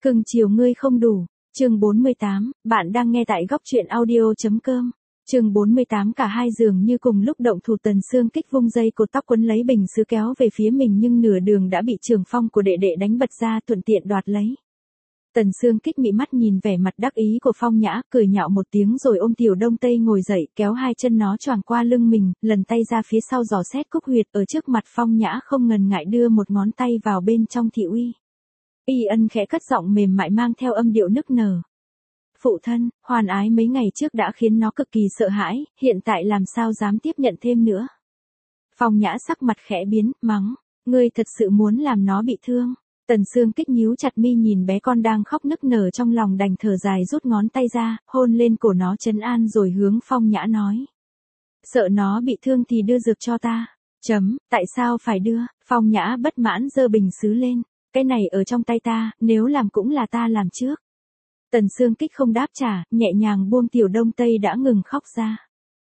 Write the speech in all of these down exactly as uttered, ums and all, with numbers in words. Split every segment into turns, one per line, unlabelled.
Cưng chiều ngươi không đủ. Chương bốn mươi tám, bạn đang nghe tại góc truyện audio.com. Chương bốn mươi tám cả hai dường như cùng lúc động thủ. Tần Sương Kích vung dây cột tóc quấn lấy bình sứ kéo về phía mình nhưng nửa đường đã bị Trường Phong của đệ đệ đánh bật ra thuận tiện đoạt lấy. Tần Sương Kích mị mắt nhìn vẻ mặt đắc ý của Phong Nhã, cười nhạo một tiếng rồi ôm Tiểu Đông Tây ngồi dậy, kéo hai chân nó choàng qua lưng mình, lần tay ra phía sau dò xét cúc huyệt ở trước mặt Phong Nhã, không ngần ngại đưa một ngón tay vào bên trong thị uy. Y Ân khẽ cất giọng mềm mại mang theo âm điệu nức nở. Phụ thân, Hoàn Ái mấy ngày trước đã khiến nó cực kỳ sợ hãi, hiện tại làm sao dám tiếp nhận thêm nữa. Phong Nhã sắc mặt khẽ biến, mắng, ngươi thật sự muốn làm nó bị thương. Tần Sương Kích nhíu chặt mi nhìn bé con đang khóc nức nở trong lòng, đành thở dài rút ngón tay ra, hôn lên cổ nó trấn an rồi hướng Phong Nhã nói. Sợ nó bị thương thì đưa dược cho ta. Chấm, tại sao phải đưa? Phong Nhã bất mãn giơ bình sứ lên. Cái này ở trong tay ta, nếu làm cũng là ta làm trước. Tần Sương Kích không đáp trả, nhẹ nhàng buông Tiểu Đông Tây đã ngừng khóc ra.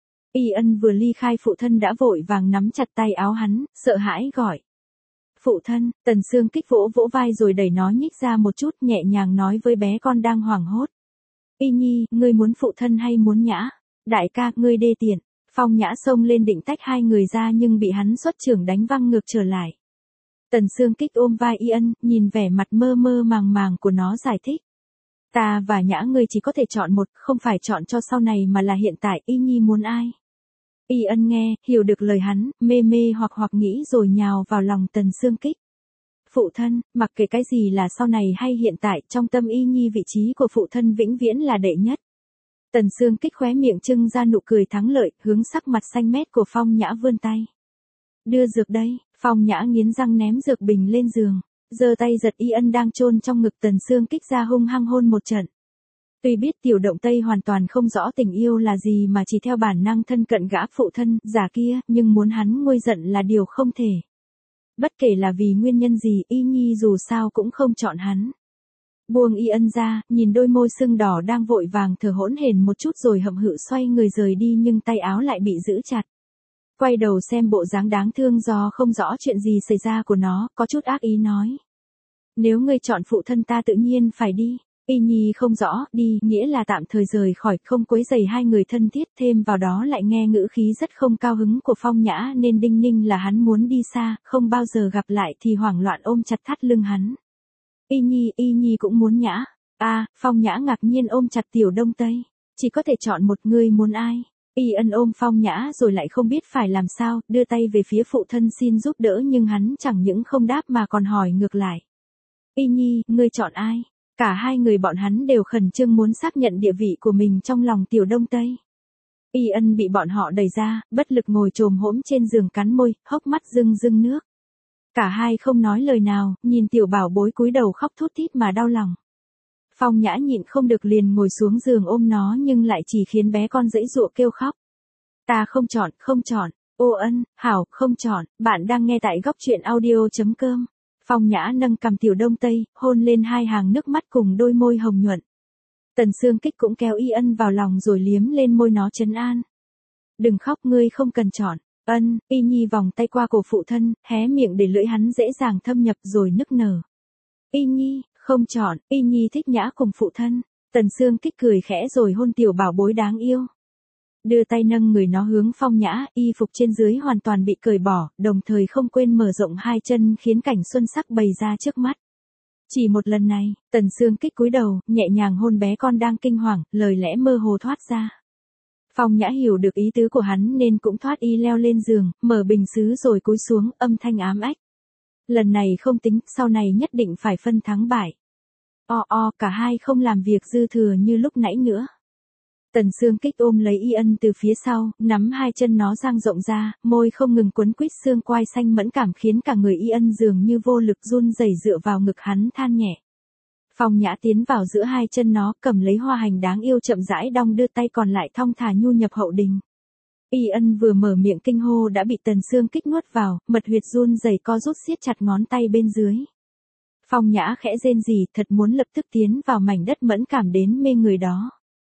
Y Ân vừa ly khai phụ thân đã vội vàng nắm chặt tay áo hắn, sợ hãi gọi. Phụ thân, Tần Sương Kích vỗ vỗ vai rồi đẩy nó nhích ra một chút, nhẹ nhàng nói với bé con đang hoảng hốt. Y Nhi, ngươi muốn phụ thân hay muốn Nhã? Đại ca, ngươi đê tiện. Phong Nhã xông lên định tách hai người ra nhưng bị hắn xuất chưởng đánh văng ngược trở lại. Tần Sương Kích ôm vai Y Ân, nhìn vẻ mặt mơ mơ màng màng của nó giải thích. Ta và Nhã ngươi chỉ có thể chọn một, không phải chọn cho sau này mà là hiện tại. Y Nhi muốn ai? Y Ân nghe, hiểu được lời hắn, mê mê hoặc hoặc nghĩ rồi nhào vào lòng Tần Sương Kích. Phụ thân, mặc kệ cái gì là sau này hay hiện tại, trong tâm Y Nhi vị trí của phụ thân vĩnh viễn là đệ nhất. Tần Sương Kích khóe miệng trưng ra nụ cười thắng lợi, hướng sắc mặt xanh mét của Phong Nhã vươn tay. Đưa dược đây. Phong Nhã nghiến răng ném dược bình lên giường, giơ tay giật Y Ân đang chôn trong ngực Tần Sương Kích ra hung hăng hôn một trận. Tuy biết Tiểu Động Tây hoàn toàn không rõ tình yêu là gì mà chỉ theo bản năng thân cận gã phụ thân già kia, nhưng muốn hắn nguôi giận là điều không thể. Bất kể là vì nguyên nhân gì, Y Nhi dù sao cũng không chọn hắn. Buông Y Ân ra, nhìn đôi môi sưng đỏ đang vội vàng thở hỗn hển một chút rồi hậm hự xoay người rời đi nhưng tay áo lại bị giữ chặt. Quay đầu xem bộ dáng đáng thương do không rõ chuyện gì xảy ra của nó, có chút ác ý nói. Nếu ngươi chọn phụ thân ta tự nhiên phải đi. Y Nhi không rõ, đi, nghĩa là tạm thời rời khỏi, không quấy rầy hai người thân thiết, thêm vào đó lại nghe ngữ khí rất không cao hứng của Phong Nhã nên đinh ninh là hắn muốn đi xa, không bao giờ gặp lại thì hoảng loạn ôm chặt thắt lưng hắn. Y Nhi, Y Nhi cũng muốn Nhã. À, Phong Nhã ngạc nhiên ôm chặt Tiểu Đông Tây. Chỉ có thể chọn một người, muốn ai? Y Ân ôm Phong Nhã rồi lại không biết phải làm sao, đưa tay về phía phụ thân xin giúp đỡ nhưng hắn chẳng những không đáp mà còn hỏi ngược lại. Y Nhi, ngươi chọn ai? Cả hai người bọn hắn đều khẩn trương muốn xác nhận địa vị của mình trong lòng Tiểu Đông Tây. Y Ân bị bọn họ đẩy ra, bất lực ngồi chồm hổm trên giường cắn môi, hốc mắt rưng rưng nước. Cả hai không nói lời nào, nhìn tiểu bảo bối cúi đầu khóc thút thít mà đau lòng. Phong Nhã nhịn không được liền ngồi xuống giường ôm nó nhưng lại chỉ khiến bé con giãy giụa kêu khóc. Ta không chọn, không chọn. Ô Ân, hảo, không chọn. Bạn đang nghe tại góc truyện audio.com. Phong Nhã nâng cằm Tiểu Đông Tây, hôn lên hai hàng nước mắt cùng đôi môi hồng nhuận. Tần Sương Kích cũng kéo Y Ân vào lòng rồi liếm lên môi nó trấn an. Đừng khóc, ngươi không cần chọn. Ân, Y Nhi vòng tay qua cổ phụ thân, hé miệng để lưỡi hắn dễ dàng thâm nhập rồi nức nở. Y Nhi, không chọn. Y Nhi thích Nhã cùng phụ thân. Tần Sương Kích cười khẽ rồi hôn tiểu bảo bối đáng yêu. Đưa tay nâng người nó hướng Phong Nhã, y phục trên dưới hoàn toàn bị cởi bỏ, đồng thời không quên mở rộng hai chân khiến cảnh xuân sắc bày ra trước mắt. Chỉ một lần này, Tần Sương Kích cúi đầu, nhẹ nhàng hôn bé con đang kinh hoàng, lời lẽ mơ hồ thoát ra. Phong Nhã hiểu được ý tứ của hắn nên cũng thoát y leo lên giường, mở bình sứ rồi cúi xuống, âm thanh ám ách. Lần này không tính, sau này nhất định phải phân thắng bại. O o, cả hai không làm việc dư thừa như lúc nãy nữa. Tần Sương Kích ôm lấy Y Ân từ phía sau, nắm hai chân nó dang rộng ra, môi không ngừng quấn quýt xương quai xanh mẫn cảm khiến cả người Y Ân dường như vô lực run rẩy dựa vào ngực hắn than nhẹ. Phong Nhã tiến vào giữa hai chân nó, cầm lấy hoa hành đáng yêu chậm rãi đong đưa tay còn lại thong thả nhu nhập hậu đình. Y Ân vừa mở miệng kinh hô đã bị Tần Sương Kích nuốt vào, mật huyệt run rẩy co rút siết chặt ngón tay bên dưới. Phong Nhã khẽ rên rỉ, thật muốn lập tức tiến vào mảnh đất mẫn cảm đến mê người đó.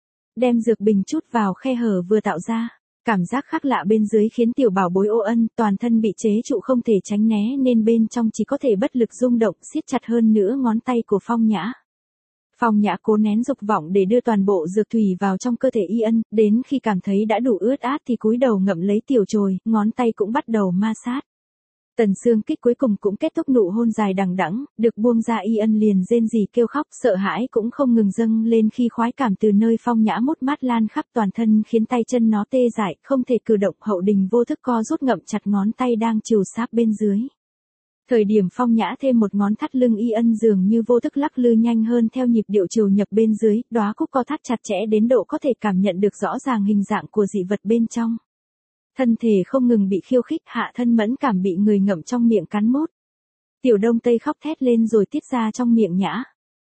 Đem dược bình chút vào khe hở vừa tạo ra, cảm giác khác lạ bên dưới khiến tiểu bảo bối Ô Ân toàn thân bị chế trụ không thể tránh né nên bên trong chỉ có thể bất lực rung động siết chặt hơn nữa ngón tay của Phong Nhã. Phong Nhã cố nén dục vọng để đưa toàn bộ dược thủy vào trong cơ thể Y Ân, đến khi cảm thấy đã đủ ướt át thì cúi đầu ngậm lấy tiểu chồi, ngón tay cũng bắt đầu ma sát. Tần Xương Kích cuối cùng cũng kết thúc nụ hôn dài đằng đẵng, được buông ra Y Ân liền rên rỉ kêu khóc, sợ hãi cũng không ngừng dâng lên khi khoái cảm từ nơi Phong Nhã mút mát lan khắp toàn thân khiến tay chân nó tê dại, không thể cử động. Hậu Đình vô thức co rút ngậm chặt ngón tay đang trìu sáp bên dưới. Thời điểm Phong Nhã thêm một ngón thắt lưng Y Ân dường như vô thức lắc lư nhanh hơn theo nhịp điệu chiều nhập bên dưới, đóa cúc co thắt chặt chẽ đến độ có thể cảm nhận được rõ ràng hình dạng của dị vật bên trong. Thân thể không ngừng bị khiêu khích, hạ thân mẫn cảm bị người ngậm trong miệng cắn mút. Tiểu Đông Tây khóc thét lên rồi tiết ra trong miệng Nhã.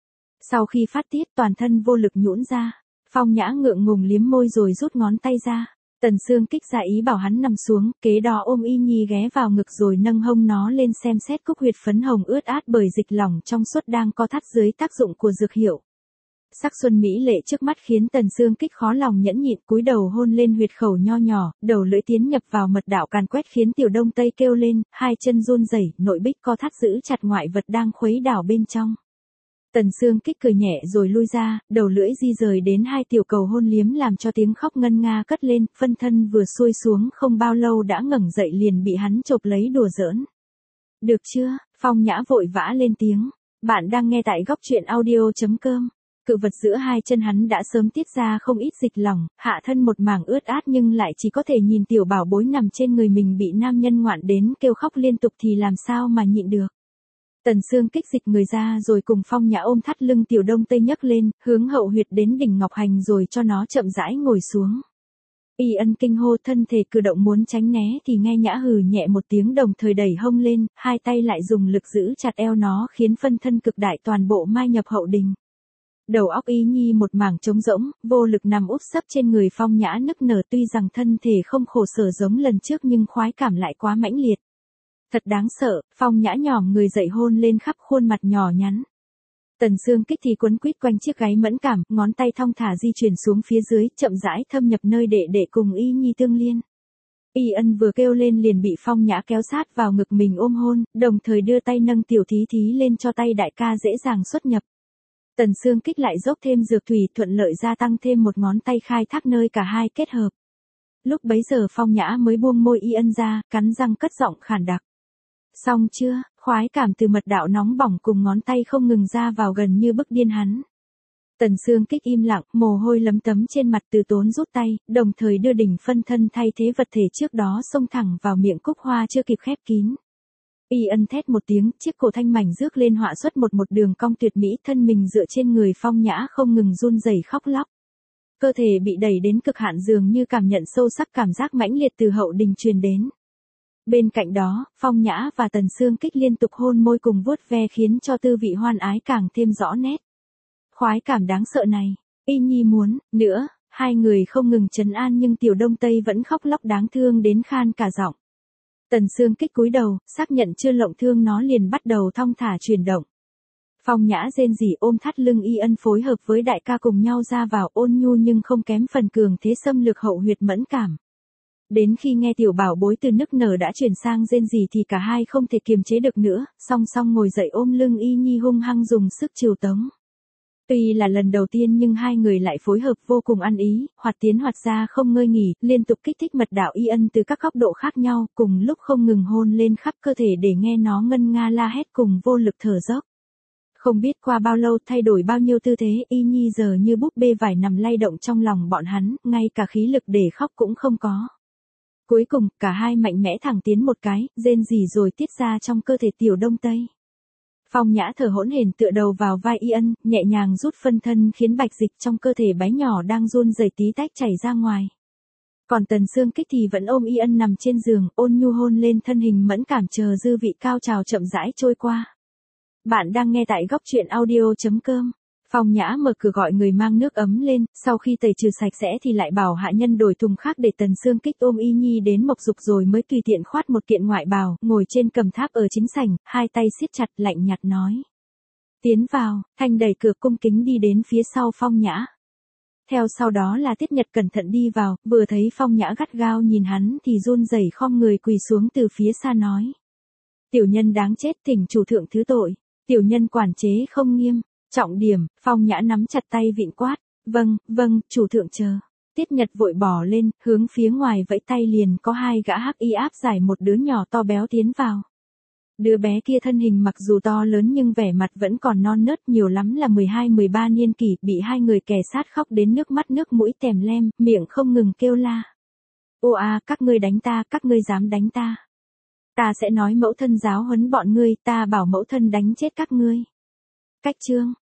Sau khi phát tiết toàn thân vô lực nhũn ra, Phong Nhã ngượng ngùng liếm môi rồi rút ngón tay ra. Tần Xương Kích ra ý bảo hắn nằm xuống, kế đó ôm Y Nhi ghé vào ngực rồi nâng hông nó lên xem xét cúc huyệt phấn hồng ướt át bởi dịch lỏng trong suốt đang co thắt dưới tác dụng của dược hiệu. Sắc xuân mỹ lệ trước mắt khiến Tần Xương Kích khó lòng nhẫn nhịn, cúi đầu hôn lên huyệt khẩu nho nhỏ, đầu lưỡi tiến nhập vào mật đạo càn quét khiến Tiểu Đông Tây kêu lên, hai chân run rẩy, nội bích co thắt giữ chặt ngoại vật đang khuấy đảo bên trong. Tần Xương Kích cười nhẹ rồi lui ra, đầu lưỡi di rời đến hai tiểu cầu hôn liếm làm cho tiếng khóc ngân nga cất lên, phân thân vừa xuôi xuống không bao lâu đã ngẩng dậy liền bị hắn chộp lấy đùa giỡn. Được chưa? Phong Nhã vội vã lên tiếng. Bạn đang nghe tại góc truyện audio chấm com. Cự vật giữa hai chân hắn đã sớm tiết ra không ít dịch lỏng, hạ thân một mảng ướt át nhưng lại chỉ có thể nhìn tiểu bảo bối nằm trên người mình bị nam nhân ngoạn đến kêu khóc liên tục thì làm sao mà nhịn được. Tần Xương Kích dịch người ra rồi cùng Phong Nhã ôm thắt lưng Tiểu Đông Tây nhấc lên, hướng hậu huyệt đến đỉnh ngọc hành rồi cho nó chậm rãi ngồi xuống. Y Ân kinh hô, thân thể cử động muốn tránh né thì nghe Nhã hừ nhẹ một tiếng đồng thời đẩy hông lên, hai tay lại dùng lực giữ chặt eo nó khiến phân thân cực đại toàn bộ mai nhập hậu đình. Đầu óc Y Nhi một mảng trống rỗng, vô lực nằm úp sấp trên người Phong Nhã nức nở, tuy rằng thân thể không khổ sở giống lần trước nhưng khoái cảm lại quá mãnh liệt. Thật đáng sợ, Phong Nhã nhòm người dậy hôn lên khắp khuôn mặt nhỏ nhắn. Tần Xương Kích thì quấn quýt quanh chiếc gáy mẫn cảm, ngón tay thong thả di chuyển xuống phía dưới, chậm rãi thâm nhập nơi đệ đệ cùng Y Nhi tương liên. Y Ân vừa kêu lên liền bị Phong Nhã kéo sát vào ngực mình ôm hôn, đồng thời đưa tay nâng tiểu thí thí lên cho tay đại ca dễ dàng xuất nhập. Tần Xương Kích lại dốc thêm dược thủy thuận lợi gia tăng thêm một ngón tay khai thác nơi cả hai kết hợp. Lúc bấy giờ Phong Nhã mới buông môi Y Ân ra, cắn răng cất giọng khàn đặc. Xong chưa? Khoái cảm từ mật đạo nóng bỏng cùng ngón tay không ngừng ra vào gần như bức điên hắn. Tần Xương Kích im lặng, mồ hôi lấm tấm trên mặt từ tốn rút tay, đồng thời đưa đỉnh phân thân thay thế vật thể trước đó xông thẳng vào miệng cúc hoa chưa kịp khép kín. Y Ân thét một tiếng, chiếc cổ thanh mảnh rước lên họa xuất một một đường cong tuyệt mỹ, thân mình dựa trên người Phong Nhã không ngừng run rẩy khóc lóc. Cơ thể bị đẩy đến cực hạn dường như cảm nhận sâu sắc cảm giác mãnh liệt từ hậu đình truyền đến. Bên cạnh đó, Phong Nhã và Tần Xương Kích liên tục hôn môi cùng vuốt ve khiến cho tư vị hoan ái càng thêm rõ nét. Khoái cảm đáng sợ này, Y Nhi muốn, nữa, hai người không ngừng trấn an nhưng Tiểu Đông Tây vẫn khóc lóc đáng thương đến khan cả giọng. Tần Xương Kích cúi đầu, xác nhận chưa lộng thương nó liền bắt đầu thong thả chuyển động. Phong Nhã rên rỉ ôm thắt lưng Y Ân phối hợp với đại ca cùng nhau ra vào ôn nhu nhưng không kém phần cường thế xâm lược hậu huyệt mẫn cảm. Đến khi nghe tiểu bảo bối từ nức nở đã chuyển sang rên rỉ thì cả hai không thể kiềm chế được nữa, song song ngồi dậy ôm lưng Y Nhi hung hăng dùng sức chiều tống. Tuy là lần đầu tiên nhưng hai người lại phối hợp vô cùng ăn ý, hoạt tiến hoạt ra không ngơi nghỉ, liên tục kích thích mật đạo Y Ân từ các góc độ khác nhau, cùng lúc không ngừng hôn lên khắp cơ thể để nghe nó ngân nga la hét cùng vô lực thở dốc. Không biết qua bao lâu thay đổi bao nhiêu tư thế, Y Nhi giờ như búp bê vải nằm lay động trong lòng bọn hắn, ngay cả khí lực để khóc cũng không có. Cuối cùng, cả hai mạnh mẽ thẳng tiến một cái, rên rỉ rồi tiết ra trong cơ thể Tiểu Đông Tây. Phong Nhã thở hỗn hển tựa đầu vào vai Y Ân, nhẹ nhàng rút phân thân khiến bạch dịch trong cơ thể bé nhỏ đang run rẩy tí tách chảy ra ngoài. Còn Tần Xương Kích thì vẫn ôm Y Ân nằm trên giường, ôn nhu hôn lên thân hình mẫn cảm chờ dư vị cao trào chậm rãi trôi qua. Bạn đang nghe tại góc truyện audio chấm com. Phong Nhã mở cửa gọi người mang nước ấm lên, sau khi tẩy trừ sạch sẽ thì lại bảo hạ nhân đổi thùng khác để Tần Xương Kích ôm Y Nhi đến mộc dục rồi mới tùy tiện khoát một kiện ngoại bào, ngồi trên cầm tháp ở chính sảnh, hai tay siết chặt lạnh nhạt nói. Tiến vào, Thanh đẩy cửa cung kính đi đến phía sau Phong Nhã. Theo sau đó là Tiết Nhật cẩn thận đi vào, vừa thấy Phong Nhã gắt gao nhìn hắn thì run rẩy khom người quỳ xuống từ phía xa nói. Tiểu nhân đáng chết, thỉnh chủ thượng thứ tội, tiểu nhân quản chế không nghiêm. Trọng điểm, Phong Nhã nắm chặt tay vịn quát. Vâng, vâng, chủ thượng chờ. Tiết Nhật vội bỏ lên, hướng phía ngoài vẫy tay liền có hai gã hắc y áp giải một đứa nhỏ to béo tiến vào. Đứa bé kia thân hình mặc dù to lớn nhưng vẻ mặt vẫn còn non nớt, nhiều lắm là mười hai mười ba niên kỷ, bị hai người kẻ sát khóc đến nước mắt nước mũi tèm lem, miệng không ngừng kêu la. Ô a, các ngươi đánh ta, các ngươi dám đánh ta. Ta sẽ nói mẫu thân giáo huấn bọn ngươi, ta bảo mẫu thân đánh chết các ngươi. Cách chương